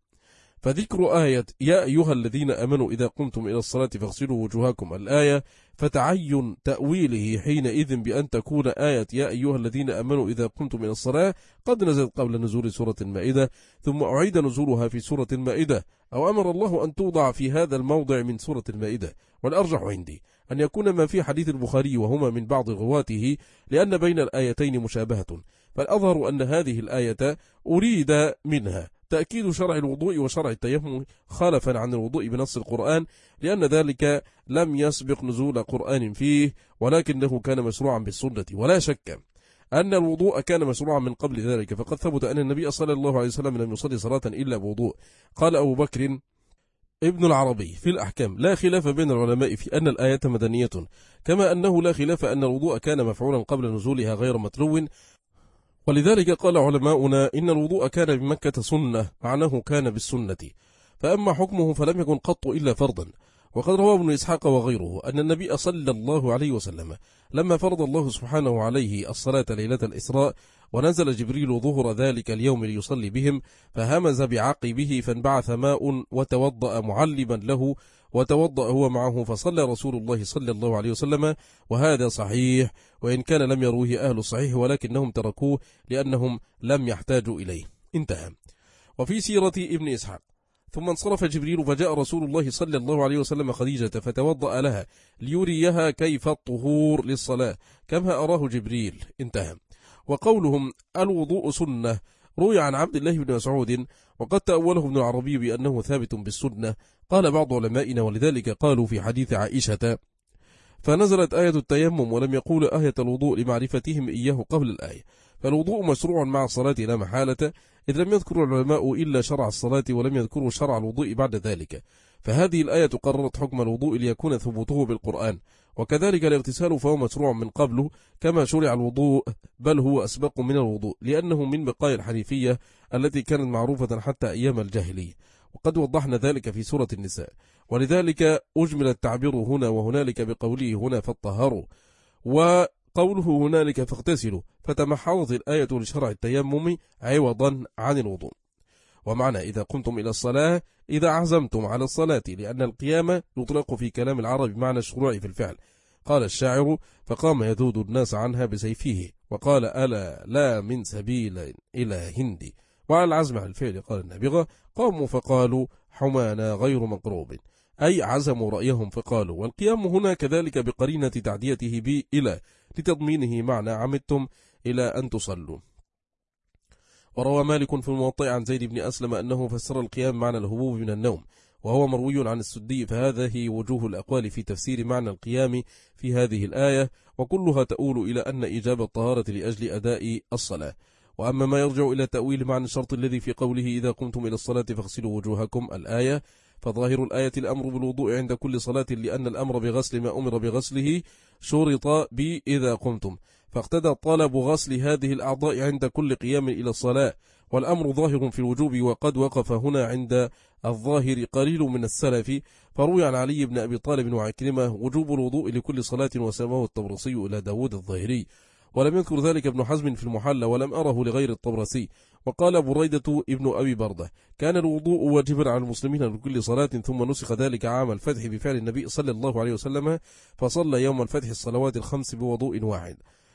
فذكر آية يا أيها الذين آمنوا إذا قمتم إلى الصلاة فاغسلوا وجوهكم الآية، فتعين تأويله حينئذ بأن تكون آية يا أيها الذين آمنوا إذا قمتم إلى الصلاة قد نزلت قبل نزول سورة المائدة، ثم أعيد نزولها في سورة المائدة، أو أمر الله أن توضع في هذا الموضع من سورة المائدة. والأرجح عندي أن يكون ما في حديث البخاري وهما من بعض رواته، لأن بين الآيتين مشابهة، فالأظهر أن هذه الآية أريد منها تأكيد شرع الوضوء وشرع التيمم خالفا عن الوضوء بنص القرآن، لأن ذلك لم يسبق نزول قرآن فيه، ولكنه كان مشروعا بالسنة. ولا شك أن الوضوء كان مشروعا من قبل ذلك، فقد ثبت أن النبي صلى الله عليه وسلم لم يصلي صلاة إلا بوضوء. قال أبو بكر ابن العربي في الأحكام: لا خلاف بين العلماء في أن الآية مدنية، كما أنه لا خلاف أن الوضوء كان مفعولا قبل نزولها غير متلو، ولذلك قال علماؤنا إن الوضوء كان بمكة سنة، معناه كان بالسنة، فأما حكمه فلم يكن قط إلا فرضا. وقد روى ابن إسحاق وغيره أن النبي صلى الله عليه وسلم لما فرض الله سبحانه عليه الصلاة ليلة الإسراء ونزل جبريل ظهر ذلك اليوم ليصلي بهم، فهمز بعقبه فانبعث ماء وتوضأ معلما له، وتوضأ هو معه فصلى رسول الله صلى الله عليه وسلم، وهذا صحيح، وإن كان لم يروه أهل الصحيح ولكنهم تركوه لأنهم لم يحتاجوا إليه. انتهى. وفي سيرة ابن إسحاق: ثم انصرف جبريل فجاء رسول الله صلى الله عليه وسلم خديجة فتوضأ لها ليريها كيف الطهور للصلاة كما أراه جبريل. انتهى. وقولهم الوضوء سنة روي عن عبد الله بن مسعود، وقد تأوله ابن العربي بأنه ثابت بالسنة. قال بعض علمائنا ولذلك قالوا في حديث عائشة: فنزلت آية التيمم ولم يقول آية الوضوء لمعرفتهم إياه قبل الآية، فالوضوء مشروع مع الصلاة لا محالة، إذ لم يذكر العلماء إلا شرع الصلاة ولم يذكروا شرع الوضوء بعد ذلك، فهذه الآية قررت حكم الوضوء ليكون ثبوته بالقرآن، وكذلك الاغتسال فهو مشروع من قبله كما شرع الوضوء، بل هو أسبق من الوضوء لأنه من بقايا الحنيفية التي كانت معروفة حتى أيام الجاهلية، وقد وضحنا ذلك في سورة النساء. ولذلك أجمل التعبير هنا وهنالك بقوله هنا فاتطهروا، وقوله هنالك فاغتسلوا، فتمحضت الآية لشرع التيمم عوضا عن الوضوء. ومعنى إذا قمتم إلى الصلاة إذا عزمتم على الصلاة، لأن القيام يطلق في كلام العرب بمعنى الشروع في الفعل. قال الشاعر فقام يذود الناس عنها بسيفه، وقال ألا لا من سبيل إلى هندي. وعلى العزم على الفعل قال النابغة قاموا فقالوا حمانا غير مقروب، أي عزموا رأيهم فقالوا. والقيام هنا كذلك بقرينة تعديته ب إلى لتضمينه معنى عمدتم إلى أن تصلوا. وروى مالك في الموطأ عن زيد بن أسلم أنه فسر القيام معنى الهبوب من النوم، وهو مروي عن السدي. فهذه وجوه الأقوال في تفسير معنى القيام في هذه الآية، وكلها تؤول إلى أن إيجاب الطهارة لأجل أداء الصلاة. وأما ما يرجع إلى تأويل معنى الشرط الذي في قوله إذا قمتم إلى الصلاة فاغسلوا وجوهكم الآية، فظاهر الآية الأمر بالوضوء عند كل صلاة، لأن الأمر بغسل ما أمر بغسله شرط بإذا قمتم، فاقتدى طلب غسل هذه الأعضاء عند كل قيام إلى الصلاة، والأمر ظاهر في الوجوب. وقد وقف هنا عند الظاهر قليل من السلف، فروي عن علي بن أبي طالب وعكرمة وجوب الوضوء لكل صلاة، وسماه الطبرسي إلى داود الظاهري، ولم يذكر ذلك ابن حزم في المحلى، ولم أره لغير الطبرسي. وقال بريدة ابن أبي بردة كان الوضوء واجبا على المسلمين لكل صلاة، ثم نسخ ذلك عام الفتح بفعل النبي صلى الله عليه وسلم، فصلى يوم الفتح الصلوات الخمس بوضوء واحد،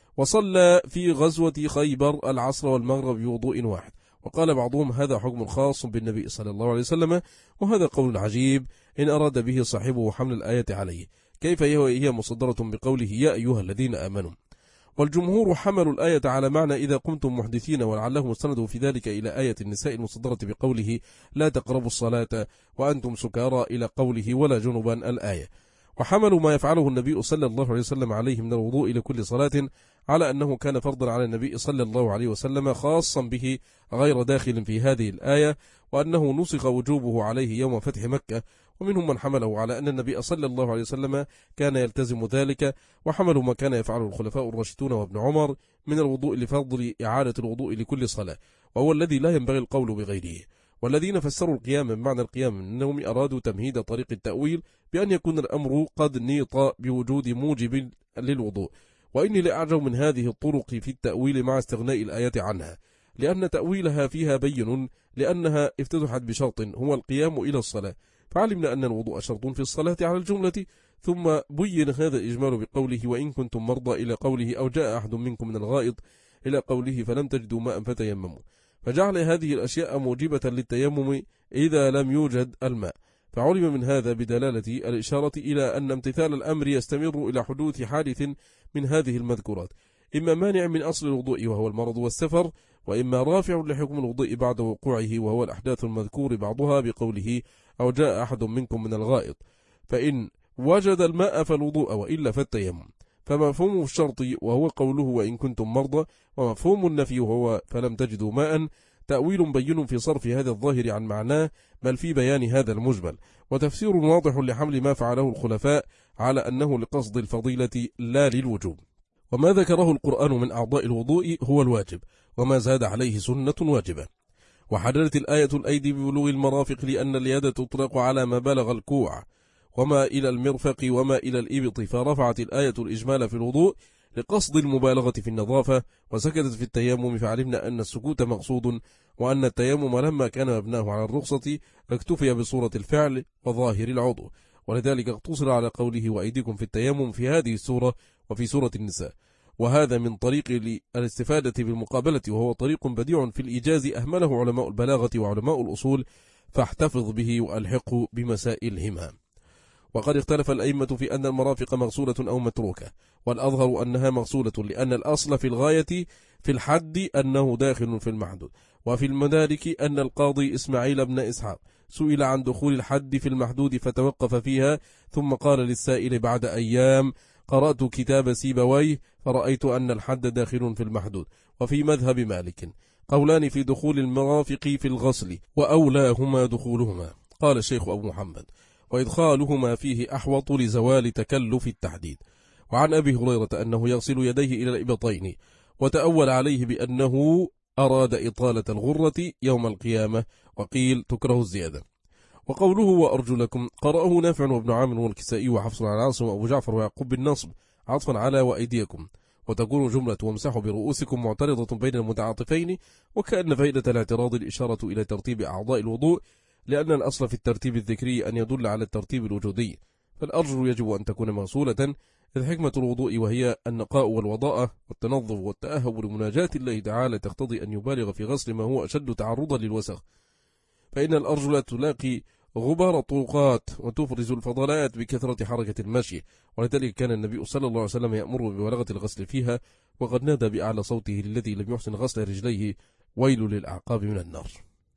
وصلى في غزوة خيبر العصر والمغرب بوضوء واحد. وقال بعضهم هذا حكم خاص بالنبي صلى الله عليه وسلم، وهذا قول عجيب إن أراد به صاحبه حمل الآية عليه، كيف هي مصدرة بقوله يا أيها الذين آمنوا. والجمهور حملوا الآية على معنى إذا قمتم محدثين، ولعلهم استندوا في ذلك إلى آية النساء المصدرة بقوله لا تقربوا الصلاة وأنتم سكارى إلى قوله ولا جنبا الآية. وحملوا ما يفعله النبي صلى الله عليه وسلم عليه من الوضوء لكل صلاة على أنه كان فرضا على النبي صلى الله عليه وسلم خاصا به غير داخل في هذه الآية، وأنه نسخ وجوبه عليه يوم فتح مكة. ومنهم من حمله على أن النبي صلى الله عليه وسلم كان يلتزم ذلك، وحملوا ما كان يفعله الخلفاء الراشدون وابن عمر من الوضوء لفضل إعادة الوضوء لكل صلاة، وهو الذي لا ينبغي القول بغيره. والذين فسروا القيام بمعنى القيام من النوم أرادوا تمهيد طريق التأويل بأن يكون الأمر قد نيط بوجود موجب للوضوء. وإني لأعجب من هذه الطرق في التأويل مع استغناء الآية عنها، لأن تأويلها فيها بين، لأنها افتتحت بشرط هو القيام إلى الصلاة، فعلمنا أن الوضوء شرط في الصلاة على الجملة، ثم بين هذا الإجمال بقوله وإن كنتم مرضى إلى قوله أو جاء أحد منكم من الغائط إلى قوله فلم تجدوا ماء فتيمموا، فجعل هذه الأشياء موجبة للتيمم إذا لم يوجد الماء. فعلم من هذا بدلالة الإشارة إلى أن امتثال الأمر يستمر إلى حدوث حادث من هذه المذكورات، إما مانع من أصل الوضوء وهو المرض والسفر، وإما رافع لحكم الوضوء بعد وقوعه وهو الأحداث المذكور بعضها بقوله أو جاء أحد منكم من الغائط، فإن وجد الماء فالوضوء وإلا فالتيمم. فمفهوم الشرط وهو قوله وإن كنتم مرضى، ومفهوم النفي وهو فلم تجدوا ماء، تأويل بين في صرف هذا الظاهر عن معناه، بل في بيان هذا المجمل، وتفسير واضح لحمل ما فعله الخلفاء على أنه لقصد الفضيلة لا للوجوب. وما ذكره القرآن من أعضاء الوضوء هو الواجب، وما زاد عليه سنة واجبة. وحددت الآية الأيدي ببلوغ المرافق، لأن اليد تطلق على ما بلغ الكوع وما إلى المرفق وما إلى الإبط، فرفعت الآية الإجمال في الوضوء لقصد المبالغة في النظافة، وسكتت في التيمم، فعلمنا أن السكوت مقصود، وأن التيمم لما كان مبناه على الرخصة اكتفي بصورة الفعل وظاهر العضو، ولذلك اقتصر على قوله وأيديكم في التيمم في هذه السورة وفي سورة النساء. وهذا من طريق الاستفادة بالمقابلة، وهو طريق بديع في الإيجاز أهمله علماء البلاغة وعلماء الأصول، فاحتفظ به وألحقه بمسائلهما. وقد اختلف الأئمة في أن المرافق مغسولة أو متروكة، والأظهر أنها مغسولة، لأن الأصل في الغاية في الحد أنه داخل في المحدود. وفي المدارك أن القاضي إسماعيل بن إسحاق سئل عن دخول الحد في المحدود فتوقف فيها، ثم قال للسائل بعد أيام قرأت كتاب سيبويه فرأيت أن الحد داخل في المحدود. وفي مذهب مالك قولان في دخول المرافق في الغسل، وأولاهما دخولهما. قال الشيخ أبو محمد وإدخالهما فيه أحوط لزوال تكلف التحديد. وعن أبي هريرة أنه يغسل يديه إلى الإبطين، وتأول عليه بأنه أراد إطالة الغرة يوم القيامة، وقيل تكره الزيادة. وقوله وأرجلكم قرأه نافع وابن عامر والكسائي وحفص عن عاصم وأبو جعفر ويعقوب بالنصب عطفا على وأيديكم، وتكون جملة وامسحوا برؤوسكم معترضة بين المتعاطفين، وكأن فائدة الاعتراض الإشارة إلى ترتيب أعضاء الوضوء، لأن الأصل في الترتيب الذكري أن يدل على الترتيب الوجودي، فالأرجل يجب أن تكون مغسولة، إذ حكمة الوضوء وهي النقاء والوضاءة والتنظف والتأهب لمناجاة الله تعالى تقتضي أن يبالغ في غسل ما هو أشد تعرضا للوسخ، فإن الأرجل تلاقي غبار الطرقات وتفرز الفضلات بكثرة حركة المشي، ولذلك كان النبي صلى الله عليه وسلم يأمر ببلاغة الغسل فيها، وقد نادى بأعلى صوته للذي لم يحسن غسل رجليه ويل للأعقاب من النار.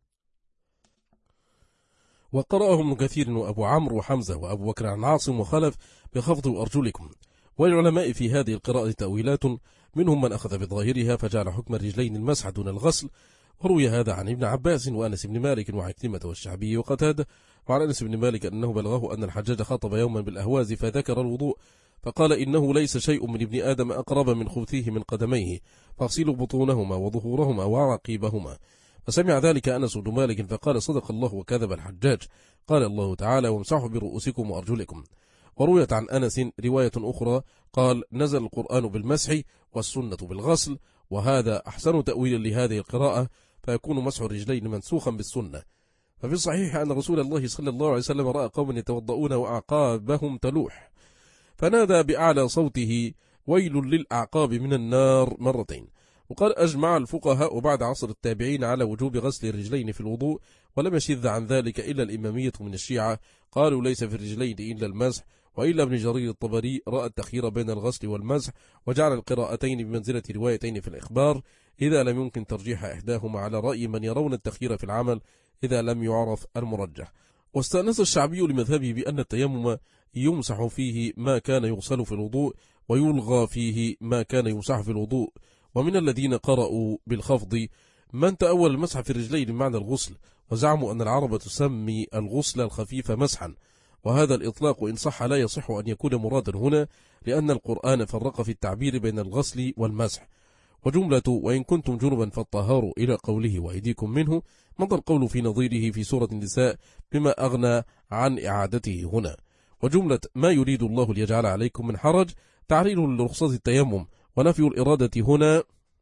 وقرأه ابن كثير وأبو عمرو وحمزة وأبو بكر عن عاصم وخلف بخفض أرجلكم. وللعلماء في هذه القراءة تأويلات، منهم من أخذ بظاهرها فجعل حكم الرجلين المسح دون الغسل، وروي هذا عن ابن عباس وأنس بن مالك وعكرمة والشعبي وقتادة. وعن أنس بن مالك أنه بلغه أن الحجاج خاطب يوما بالأهواز فذكر الوضوء، فقال إنه ليس شيء من ابن آدم أقرب من خبثيه من قدميه، فاغسلوا بطونهما وظهورهما وعقيبهما. فسمع ذلك أنس بن مالك فقال صدق الله وكذب الحجاج، قال الله تعالى وامسحوا برؤوسكم وأرجلكم. ورويت عن أنس رواية أخرى قال نزل القرآن بالمسح والسنة بالغسل، وهذا أحسن تأويل لهذه القراءة، فيكون مسح الرجلين منسوخا بالسنة. ففي الصحيح أن رسول الله صلى الله عليه وسلم رأى قوم يتوضؤون وأعقابهم تلوح، فنادى بأعلى صوته ويل للأعقاب من النار مرتين. وقد أجمع الفقهاء بعد عصر التابعين على وجوب غسل الرجلين في الوضوء، ولم يشذ عن ذلك إلا الإمامية من الشيعة، قالوا ليس في الرجلين إلا المسح. وإلا ابن جرير الطبري رأى التخيير بين الغسل والمسح، وجعل القراءتين بمنزلة روايتين في الإخبار، إذا لم يمكن ترجيح إحداهما على رأي من يرون التخيير في العمل إذا لم يعرف المرجح. واستأنس الشعبي لمذهبه بأن التيمم يمسح فيه ما كان يغسل في الوضوء، ويلغى فيه ما كان يمسح في الوضوء. ومن الذين قرأوا بالخفض من تأول المسح في الرجلين بمعنى الغسل، وزعموا أن العرب تسمي الغسل الخفيف مسحا، وهذا الإطلاق إن صح لا يصح أن يكون مرادا هنا، لأن القرآن فرق في التعبير بين الغسل والمسح. وجملة وإن كنتم جنبا فالطهار إلى قوله وأيديكم منه، مضى القول في نظيره في سورة النساء بما أغنى عن إعادته هنا. وجملة ما يريد الله ليجعل عليكم من حرج تعليل لرخصة التيمم، ونفي الإرادة هنا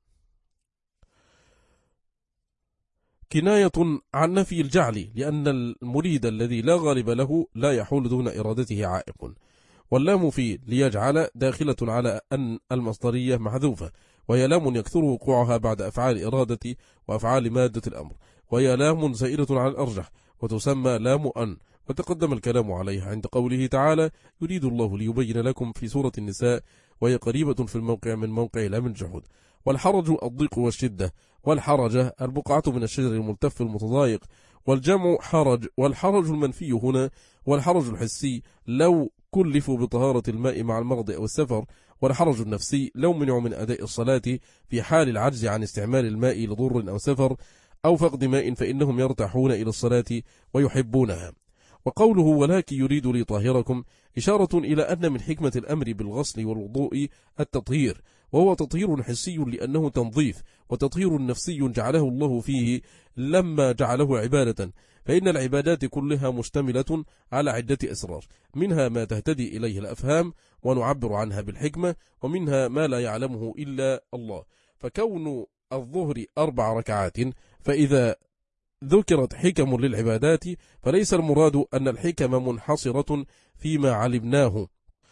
كناية عن نفي الجعل، لأن المريد الذي لا غالب له لا يحول دون إرادته عائق. واللام في ليجعل داخلة على أن المصدرية محذوفة، وهي لام يكثر وقوعها بعد أفعال إرادة وأفعال مادة الأمر، وهي لام زائرة على الأرجح، وتسمى لام أن، وتقدم الكلام عليها عند قوله تعالى يريد الله ليبين لكم في سورة النساء، وهي قريبة في الموقع من موقع لام الجحود. والحرج الضيق والشدة، والحرجة البقعة من الشجر الملتف المتضايق، والجمع حرج. والحرج المنفي هنا والحرج الحسي لو كلفوا بطهارة الماء مع المرض أو السفر، والحرج النفسي لو منعوا من أداء الصلاة في حال العجز عن استعمال الماء لضر أو سفر أو فقد ماء، فإنهم يرتاحون إلى الصلاة ويحبونها. وقوله ولكن يريد ليطهركم إشارة إلى أن من حكمة الأمر بالغسل والوضوء التطهير، وهو تطهير حسي لأنه تنظيف، وتطهير نفسي جعله الله فيه لما جعله عبادة، فإن العبادات كلها مشتملة على عدة أسرار، منها ما تهتدي إليه الأفهام ونعبر عنها بالحكمة، ومنها ما لا يعلمه إلا الله. فكون الظهر أربع ركعات، فإذا ذكرت حكم للعبادات فليس المراد أن الحكم منحصرة فيما علمناه،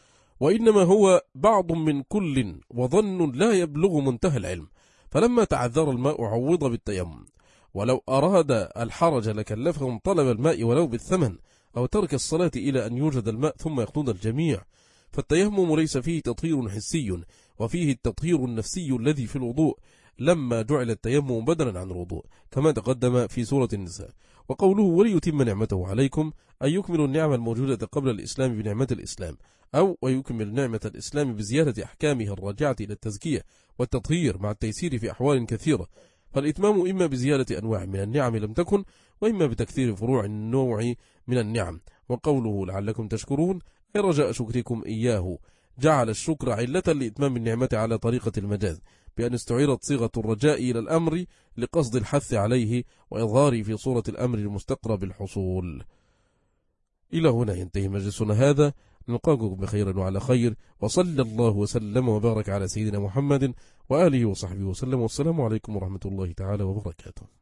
وإنما هو بعض من كل وظن لا يبلغ منتهى العلم. فلما تعذر الماء عوض بالتيمم، ولو أراد الحرج لكلفهم طلب الماء ولو بالثمن، أو ترك الصلاة إلى أن يوجد الماء ثم يقضون الجميع. فالتيمم ليس فيه تطهير حسي، وفيه التطهير النفسي الذي في الوضوء، لما جعل التيمم بدلا عن الوضوء كما تقدم في سورة النساء. وقوله وليتم نعمته عليكم أن يكمل النعمة الموجودة قبل الإسلام بنعمة الإسلام، أو ويكمل نعمة الإسلام بزيادة أحكامها الراجعة إلى التزكية والتطهير مع التيسير في أحوال كثيرة. فالإتمام إما بزيادة أنواع من النعم لم تكن، وإما بتكثير فروع النوع من النعم. وقوله لعلكم تشكرون أي رجاء شكركم إياه، جعل الشكر علة لإتمام النعمة على طريقة المجاز، بأن استعيرت صيغة الرجاء إلى الأمر لقصد الحث عليه وإظهاره في صورة الأمر المستقرب الحصول. إلى هنا ينتهي مجلسنا هذا، نلقاكم بخير وعلى خير، وصلى الله وسلم وبارك على سيدنا محمد وآله وصحبه وسلم، والسلام عليكم ورحمة الله تعالى وبركاته.